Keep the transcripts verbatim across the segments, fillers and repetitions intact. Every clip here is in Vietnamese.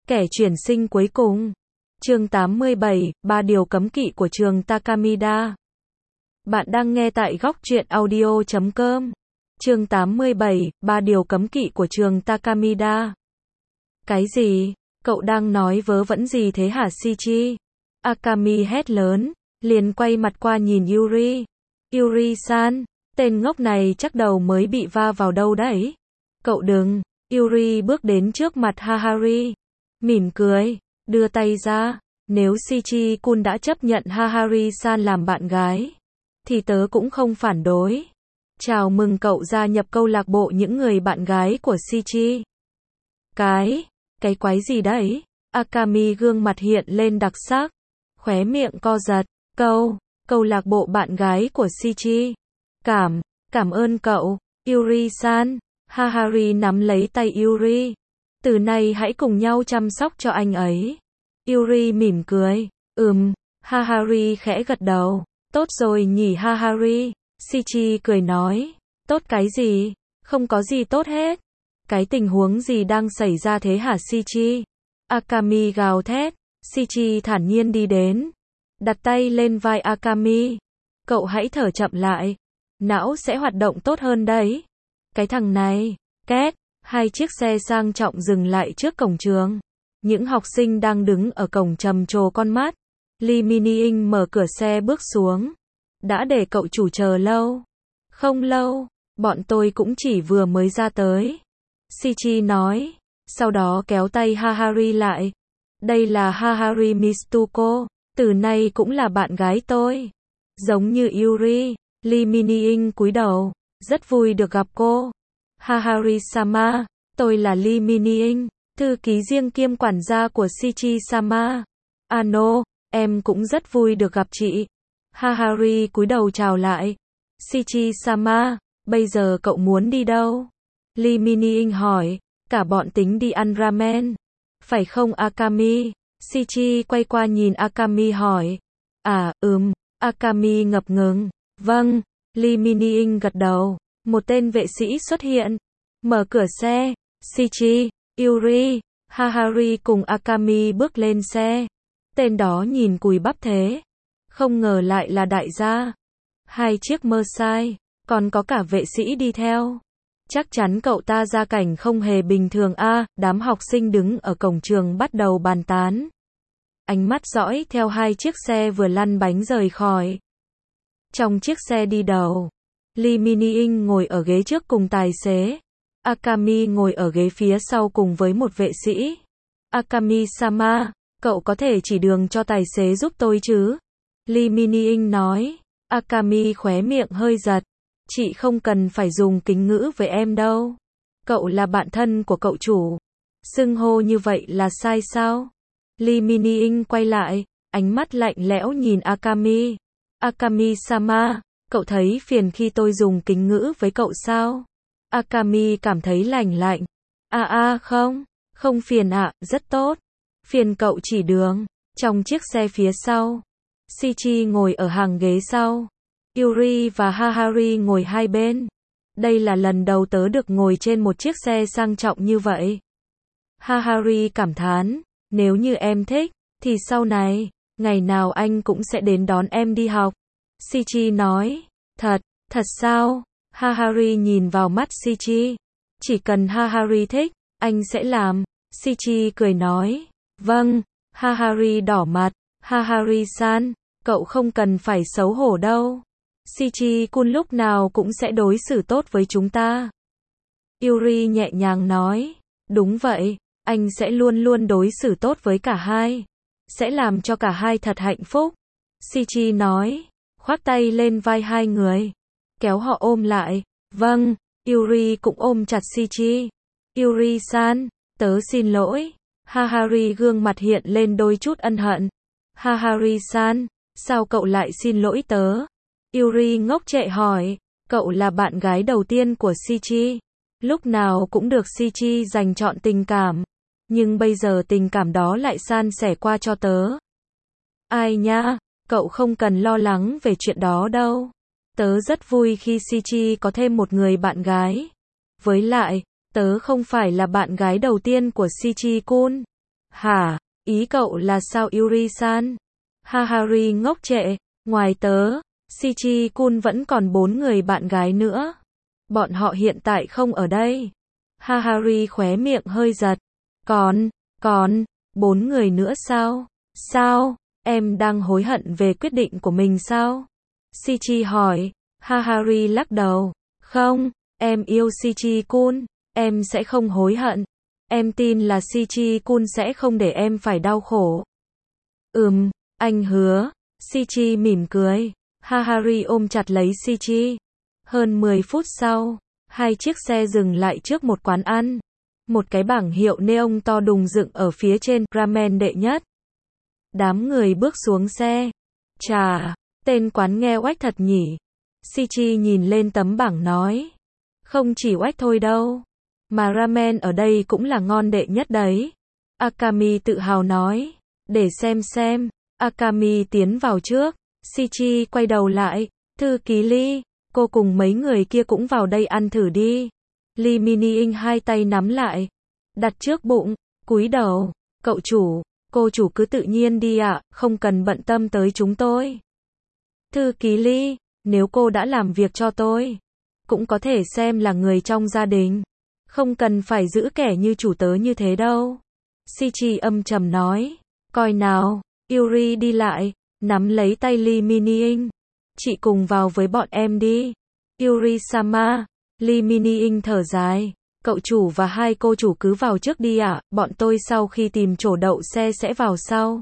Kẻ chuyển sinh cuối cùng. Chương tám mươi bảy, ba điều cấm kỵ của trường Takamida. Bạn đang nghe tại góc truyện audio chấm com. Chương tám mươi bảy, ba điều cấm kỵ của trường Takamida. Cái gì? Cậu đang nói vớ vẩn gì thế hả Shichi? Akami hét lớn, liền quay mặt qua nhìn Yuri. Yuri-san, tên ngốc này chắc đầu mới bị va vào đâu đấy. Cậu đừng. Yuri bước đến trước mặt Hahari. Mỉm cười, đưa tay ra. Nếu Shichi-kun đã chấp nhận Hahari-san làm bạn gái, thì tớ cũng không phản đối. Chào mừng cậu gia nhập câu lạc bộ những người bạn gái của Shichi. Cái, cái quái gì đấy? Akami gương mặt hiện lên đặc sắc, khóe miệng co giật. Câu, câu lạc bộ bạn gái của Shichi. Cảm, cảm ơn cậu, Yuri-san. Hahari nắm lấy tay Yuri. Từ nay hãy cùng nhau chăm sóc cho anh ấy. Yuri mỉm cười. Ừm, Hahari khẽ gật đầu. Tốt rồi nhỉ Hahari. Shichi cười nói. Tốt cái gì? Không có gì tốt hết. Cái tình huống gì đang xảy ra thế hả Shichi? Akami gào thét. Shichi thản nhiên đi đến, đặt tay lên vai Akami. Cậu hãy thở chậm lại. Não sẽ hoạt động tốt hơn đấy. Cái thằng này. Két. Hai chiếc xe sang trọng dừng lại trước cổng trường. Những học sinh đang đứng ở cổng trầm trồ con mắt. Lee Mini-in mở cửa xe bước xuống. Đã để cậu chủ chờ lâu? Không lâu, bọn tôi cũng chỉ vừa mới ra tới. Shichi nói. Sau đó kéo tay Hahari lại. Đây là Hahari Mitsuko, từ nay cũng là bạn gái tôi. Giống như Yuri. Lee Mini-in cúi đầu. Rất vui được gặp cô. Hahari-sama, tôi là Lee Mini-in, thư ký riêng kiêm quản gia của Shichi-sama. Ano, em cũng rất vui được gặp chị. Hahari cúi đầu chào lại. Shichi-sama, bây giờ cậu muốn đi đâu? Lee Mini-in hỏi. Cả bọn tính đi ăn ramen. Phải không Akami? Shichi quay qua nhìn Akami hỏi. À, ừm. Akami ngập ngừng. Vâng. Lee Mini-in gật đầu. Một tên vệ sĩ xuất hiện. Mở cửa xe. Shichi, Yuri, Hahari cùng Akami bước lên xe. Tên đó nhìn cùi bắp thế. Không ngờ lại là đại gia. Hai chiếc Mercedes, còn có cả vệ sĩ đi theo. Chắc chắn cậu ta gia cảnh không hề bình thường a. À, đám học sinh đứng ở cổng trường bắt đầu bàn tán. Ánh mắt dõi theo hai chiếc xe vừa lăn bánh rời khỏi. Trong chiếc xe đi đầu, Lee Mini-in ngồi ở ghế trước cùng tài xế. Akami ngồi ở ghế phía sau cùng với một vệ sĩ. Akami-sama, cậu có thể chỉ đường cho tài xế giúp tôi chứ? Lee Mini-in nói. Akami khóe miệng hơi giật. Chị không cần phải dùng kính ngữ với em đâu. Cậu là bạn thân của cậu chủ. Xưng hô như vậy là sai sao? Lee Mini-in quay lại, ánh mắt lạnh lẽo nhìn Akami. Akami-sama, cậu thấy phiền khi tôi dùng kính ngữ với cậu sao? Akami cảm thấy lành lạnh. À à không, không phiền ạ, à, rất tốt. Phiền cậu chỉ đường. Trong chiếc xe phía sau, Shichi ngồi ở hàng ghế sau. Yuri và Hahari ngồi hai bên. Đây là lần đầu tớ được ngồi trên một chiếc xe sang trọng như vậy. Hahari cảm thán. Nếu như em thích, thì sau này, ngày nào anh cũng sẽ đến đón em đi học. Shichi nói. Thật, thật sao? Hahari nhìn vào mắt Shichi. Chỉ cần Hahari thích, anh sẽ làm. Shichi cười nói. Vâng. Hahari đỏ mặt. Hahari-san, cậu không cần phải xấu hổ đâu. Shichi-kun lúc nào cũng sẽ đối xử tốt với chúng ta. Yuri nhẹ nhàng nói. Đúng vậy, anh sẽ luôn luôn đối xử tốt với cả hai. Sẽ làm cho cả hai thật hạnh phúc. Shichi nói. Khoác tay lên vai hai người, kéo họ ôm lại. Vâng. Yuri cũng ôm chặt Shichi. Yuri-san, tớ xin lỗi. Hahari gương mặt hiện lên đôi chút ân hận. Hahari-san, sao cậu lại xin lỗi tớ? Yuri ngốc trệ hỏi. Cậu là bạn gái đầu tiên của Shichi. Lúc nào cũng được Shichi dành trọn tình cảm. Nhưng bây giờ tình cảm đó lại san sẻ qua cho tớ. Ai nhá, cậu không cần lo lắng về chuyện đó đâu. Tớ rất vui khi Shichi có thêm một người bạn gái. Với lại, tớ không phải là bạn gái đầu tiên của Shichi-kun. Hả? Ý cậu là sao Yuri-san? Hahari ngốc trệ, ngoài tớ, Shichi-kun vẫn còn bốn người bạn gái nữa. Bọn họ hiện tại không ở đây. Hahari khóe miệng hơi giật. Còn, còn, bốn người nữa sao? Sao? Em đang hối hận về quyết định của mình sao? Shichi hỏi. Hahari lắc đầu. Không, em yêu Shichi-kun, em sẽ không hối hận. Em tin là Shichi-kun sẽ không để em phải đau khổ. Ừm, anh hứa. Shichi mỉm cười. Hahari ôm chặt lấy Shichi. Hơn mười phút sau, hai chiếc xe dừng lại trước một quán ăn. Một cái bảng hiệu neon to đùng dựng ở phía trên, ramen đệ nhất. Đám người bước xuống xe. Chà, tên quán nghe oách thật nhỉ. Shichi nhìn lên tấm bảng nói. Không chỉ oách thôi đâu, mà ramen ở đây cũng là ngon đệ nhất đấy. Akami tự hào nói. Để xem xem. Akami tiến vào trước. Shichi quay đầu lại. Thư ký Lee, cô cùng mấy người kia cũng vào đây ăn thử đi. Lee Mini-ing hai tay nắm lại, đặt trước bụng, cúi đầu. Cậu chủ, cô chủ cứ tự nhiên đi ạ, không cần bận tâm tới chúng tôi. Thư ký Lee, nếu cô đã làm việc cho tôi, cũng có thể xem là người trong gia đình. Không cần phải giữ kẻ như chủ tớ như thế đâu. Shichi âm trầm nói. Coi nào. Yuri đi lại, nắm lấy tay Lee Mini-ing. Chị cùng vào với bọn em đi. Yuri-sama. Lee Mini-ing thở dài. Cậu chủ và hai cô chủ cứ vào trước đi ạ, bọn tôi sau khi tìm chỗ đậu xe sẽ vào sau.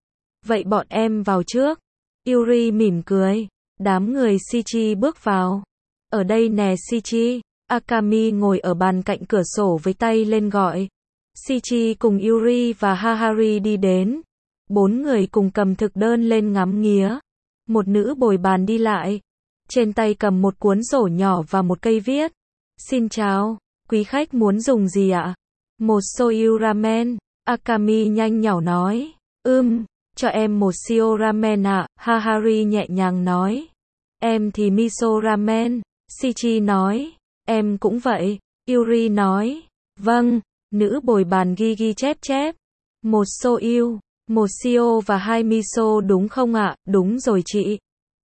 Vậy bọn em vào trước. Yuri mỉm cười. Đám người Shichi bước vào. Ở đây nè Shichi. Akami ngồi ở bàn cạnh cửa sổ với tay lên gọi. Shichi cùng Yuri và Hahari đi đến. Bốn người cùng cầm thực đơn lên ngắm nghía. Một nữ bồi bàn đi lại. Trên tay cầm một cuốn sổ nhỏ và một cây viết. Xin chào, quý khách muốn dùng gì ạ? Một soyu ramen. Akami nhanh nhảu nói. Ừm, cho em một shio ramen ạ. Hahari nhẹ nhàng nói. Em thì miso ramen. Shichi nói. Em cũng vậy. Yuri nói. Vâng, nữ bồi bàn ghi ghi chép chép. Một soyu, một shio và hai miso đúng không ạ? Đúng rồi chị.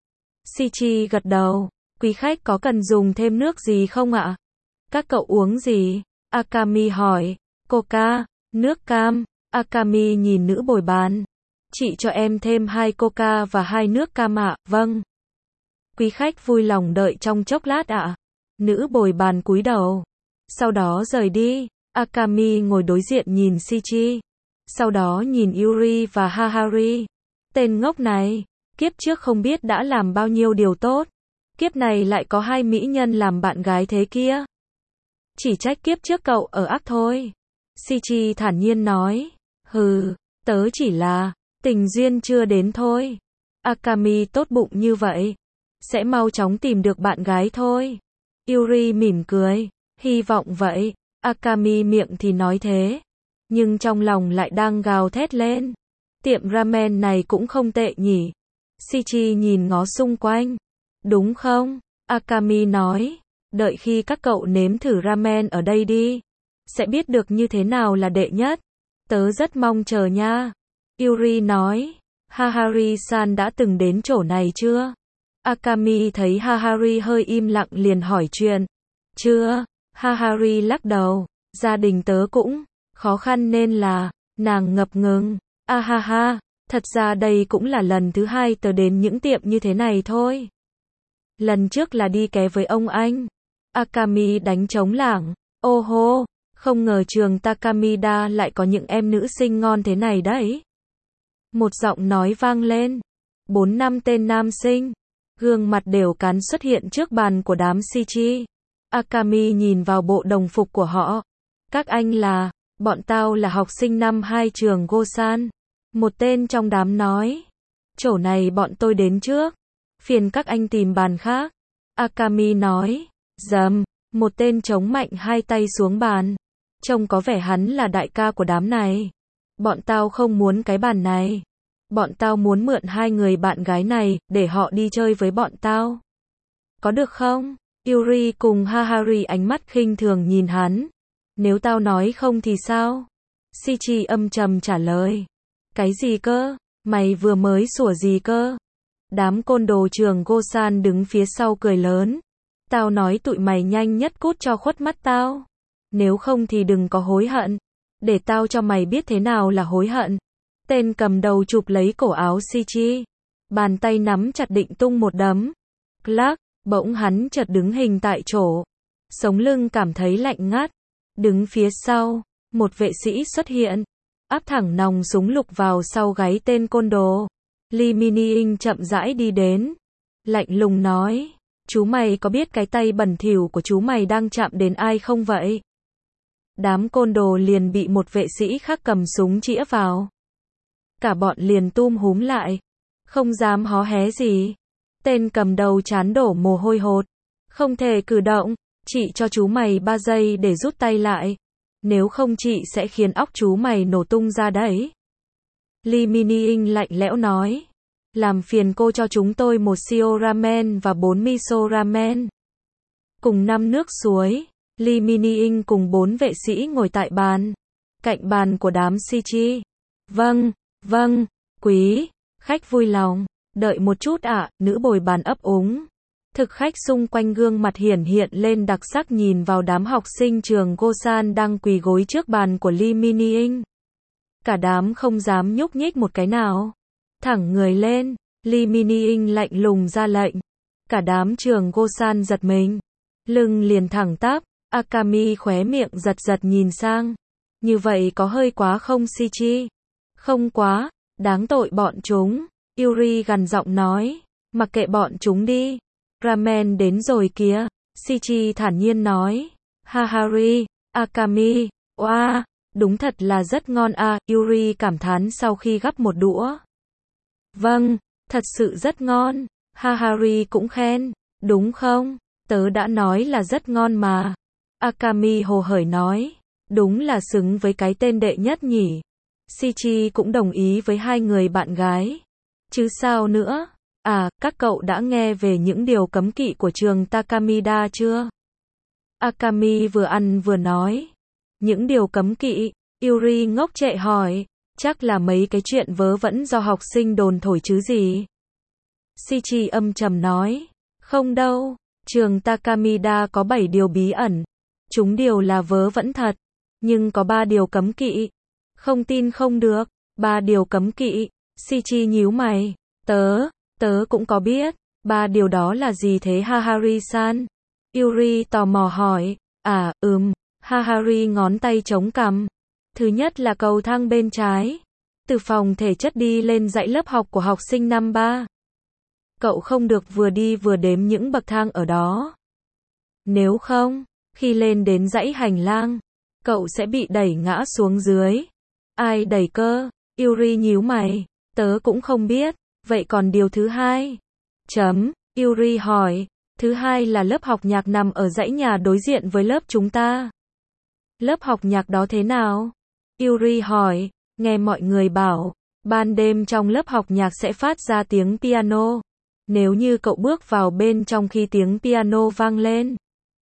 Shichi gật đầu. Quý khách có cần dùng thêm nước gì không ạ? Các cậu uống gì? Akami hỏi. Coca, nước cam. Akami nhìn nữ bồi bàn. Chị cho em thêm hai coca và hai nước cam ạ. Vâng. Quý khách vui lòng đợi trong chốc lát ạ. Nữ bồi bàn cúi đầu. Sau đó rời đi. Akami ngồi đối diện nhìn Shichi. Sau đó nhìn Yuri và Hahari. Tên ngốc này, kiếp trước không biết đã làm bao nhiêu điều tốt. Kiếp này lại có hai mỹ nhân làm bạn gái thế kia. Chỉ trách kiếp trước cậu ở ác thôi. Shichi thản nhiên nói. Hừ, tớ chỉ là tình duyên chưa đến thôi. Akami tốt bụng như vậy, sẽ mau chóng tìm được bạn gái thôi. Yuri mỉm cười. Hy vọng vậy. Akami miệng thì nói thế, nhưng trong lòng lại đang gào thét lên. Tiệm ramen này cũng không tệ nhỉ. Shichi nhìn ngó xung quanh. Đúng không? Akami nói. Đợi khi các cậu nếm thử ramen ở đây đi, sẽ biết được như thế nào là đệ nhất. Tớ rất mong chờ nha. Yuri nói. Hahari-san đã từng đến chỗ này chưa? Akami thấy Hahari hơi im lặng liền hỏi chuyện. Chưa. Hahari lắc đầu. Gia đình tớ cũng khó khăn nên là, nàng ngập ngừng. A ha ha, thật ra đây cũng là lần thứ hai tớ đến những tiệm như thế này thôi. Lần trước là đi ké với ông anh. Akami đánh trống lảng. Ô hô, không ngờ trường Takamida lại có những em nữ sinh ngon thế này đấy. Một giọng nói vang lên. Bốn năm tên nam sinh, gương mặt đều cắn xuất hiện trước bàn của đám Shichi. Akami nhìn vào bộ đồng phục của họ. Các anh là, bọn tao là học sinh năm hai trường Gosan. Một tên trong đám nói. Chỗ này bọn tôi đến trước. Phiền các anh tìm bàn khác. Akami nói. Dầm, một tên chống mạnh hai tay xuống bàn. Trông có vẻ hắn là đại ca của đám này. Bọn tao không muốn cái bàn này. Bọn tao muốn mượn hai người bạn gái này, để họ đi chơi với bọn tao. Có được không? Yuri cùng Hahari ánh mắt khinh thường nhìn hắn. Nếu tao nói không thì sao? Shichi âm trầm trả lời. Cái gì cơ? Mày vừa mới sủa gì cơ? Đám côn đồ trường Gosan đứng phía sau cười lớn. Tao nói tụi mày nhanh nhất cút cho khuất mắt tao. Nếu không thì đừng có hối hận. Để tao cho mày biết thế nào là hối hận. Tên cầm đầu chụp lấy cổ áo Shichi. Bàn tay nắm chặt định tung một đấm. Clack, bỗng hắn chợt đứng hình tại chỗ. Sống lưng cảm thấy lạnh ngắt. Đứng phía sau, một vệ sĩ xuất hiện. Áp thẳng nòng súng lục vào sau gáy tên côn đồ. Lee Mini-ing chậm rãi đi đến. Lạnh lùng nói. Chú mày có biết cái tay bẩn thỉu của chú mày đang chạm đến ai không vậy? Đám côn đồ liền bị một vệ sĩ khác cầm súng chĩa vào. Cả bọn liền tum húm lại. Không dám hó hé gì. Tên cầm đầu trán đổ mồ hôi hột. Không thể cử động. Chị cho chú mày ba giây để rút tay lại. Nếu không chị sẽ khiến óc chú mày nổ tung ra đấy. Lee Mini-ing lạnh lẽo nói. Làm phiền cô cho chúng tôi một shio ramen và bốn miso ramen. Cùng năm nước suối. Lee Mini-ing cùng bốn vệ sĩ ngồi tại bàn. Cạnh bàn của đám Shichi. Vâng, vâng, quý. Khách vui lòng. Đợi một chút ạ, à, nữ bồi bàn ấp úng. Thực khách xung quanh gương mặt hiển hiện lên đặc sắc nhìn vào đám học sinh trường Gosan đang quỳ gối trước bàn của Lee Mini-ing. Cả đám không dám nhúc nhích một cái nào. Thẳng người lên, Lee Mini-ing lạnh lùng ra lệnh. Cả đám trường Gosan giật mình. Lưng liền thẳng tắp, Akami khóe miệng giật giật nhìn sang. Như vậy có hơi quá không Shichi? Không quá, đáng tội bọn chúng. Yuri gằn giọng nói. Mặc kệ bọn chúng đi. Ramen đến rồi kìa. Shichi thản nhiên nói. Hahari, Akami, oa, đúng thật là rất ngon à, Yuri cảm thán sau khi gắp một đũa. Vâng, thật sự rất ngon. Hahari cũng khen. Đúng không? Tớ đã nói là rất ngon mà. Akami hồ hởi nói. Đúng là xứng với cái tên đệ nhất nhỉ. Shichi cũng đồng ý với hai người bạn gái. Chứ sao nữa? À, các cậu đã nghe về những điều cấm kỵ của trường Takamida chưa? Akami vừa ăn vừa nói. Những điều cấm kỵ? Yuri ngốc trệ hỏi. Chắc là mấy cái chuyện vớ vẩn do học sinh đồn thổi chứ gì? Shichi âm trầm nói. Không đâu, trường Takamida có bảy điều bí ẩn. Chúng đều là vớ vẩn thật. Nhưng có ba điều cấm kỵ. Không tin không được. Ba điều cấm kỵ. Shichi nhíu mày. Tớ, tớ cũng có biết. Ba điều đó là gì thế Hahari-san? Yuri tò mò hỏi. À, ừm. Hahari ngón tay chống cằm. Thứ nhất là cầu thang bên trái. Từ phòng thể chất đi lên dãy lớp học của học sinh năm ba. Cậu không được vừa đi vừa đếm những bậc thang ở đó. Nếu không, khi lên đến dãy hành lang, cậu sẽ bị đẩy ngã xuống dưới. Ai đẩy cơ? Yuri nhíu mày. Tớ cũng không biết. Vậy còn điều thứ hai? Chấm. Yuri hỏi. Thứ hai là lớp học nhạc nằm ở dãy nhà đối diện với lớp chúng ta. Lớp học nhạc đó thế nào? Yuri hỏi. Nghe mọi người bảo, ban đêm trong lớp học nhạc sẽ phát ra tiếng piano. Nếu như cậu bước vào bên trong khi tiếng piano vang lên,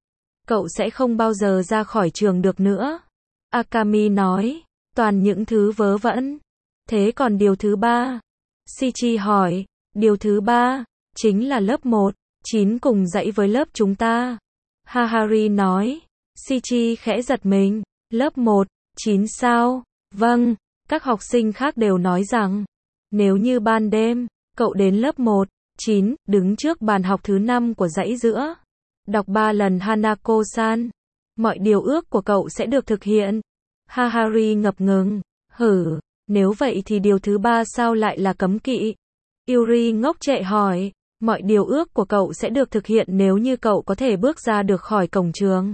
cậu sẽ không bao giờ ra khỏi trường được nữa. Akami nói. Toàn những thứ vớ vẩn. Thế còn điều thứ ba? Shichi hỏi. Điều thứ ba chính là lớp một, chín cùng dãy với lớp chúng ta. Hahari nói. Shichi khẽ giật mình. Lớp một, chín sao? Vâng, các học sinh khác đều nói rằng, nếu như ban đêm, cậu đến lớp một, chín, đứng trước bàn học thứ năm của dãy giữa, đọc ba lần Hanako-san, mọi điều ước của cậu sẽ được thực hiện. Hahari ngập ngừng. Hử, nếu vậy thì điều thứ ba sao lại là cấm kỵ? Yuri ngốc trệ hỏi. Mọi điều ước của cậu sẽ được thực hiện nếu như cậu có thể bước ra được khỏi cổng trường.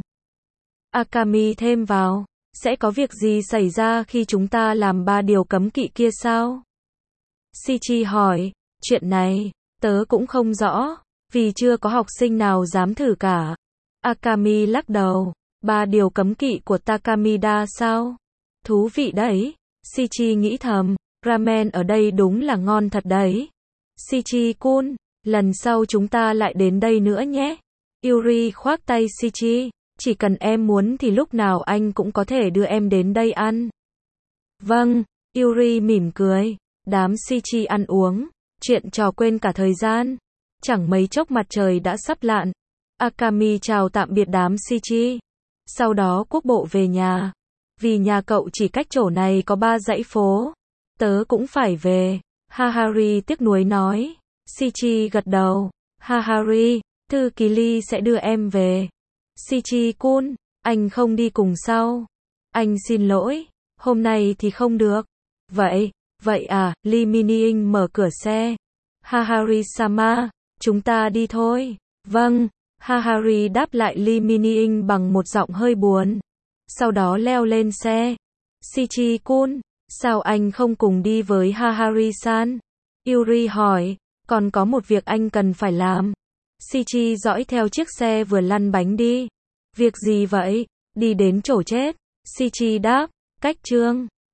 Akami thêm vào. Sẽ có việc gì xảy ra khi chúng ta làm ba điều cấm kỵ kia sao? Shichi hỏi. Chuyện này, tớ cũng không rõ, vì chưa có học sinh nào dám thử cả. Akami lắc đầu. Ba điều cấm kỵ của Takamida sao? Thú vị đấy. Shichi nghĩ thầm. Ramen ở đây đúng là ngon thật đấy. Shichi-kun, lần sau chúng ta lại đến đây nữa nhé. Yuri khoác tay Shichi. Chỉ cần em muốn thì lúc nào anh cũng có thể đưa em đến đây ăn. Vâng, Yuri mỉm cười. Đám Shichi ăn uống, chuyện trò quên cả thời gian. Chẳng mấy chốc mặt trời đã sắp lặn. Akami chào tạm biệt đám Shichi. Sau đó quốc bộ về nhà. Vì nhà cậu chỉ cách chỗ này có ba dãy phố. Tớ cũng phải về. Hahari tiếc nuối nói. Shichi gật đầu. Hahari, thư ký Lee sẽ đưa em về. Shichi-kun, anh không đi cùng sao? Anh xin lỗi, hôm nay thì không được. Vậy, vậy à, Lee Mini-ing mở cửa xe. Hahari-sama, chúng ta đi thôi. Vâng, Hahari đáp lại Lee Mini-ing bằng một giọng hơi buồn. Sau đó leo lên xe. Shichi-kun, sao anh không cùng đi với Hahari-san? Yuri hỏi, còn có một việc anh cần phải làm. Shichi dõi theo chiếc xe vừa lăn bánh đi. Việc gì vậy? Đi đến chỗ chết. Shichi đáp, cách trương.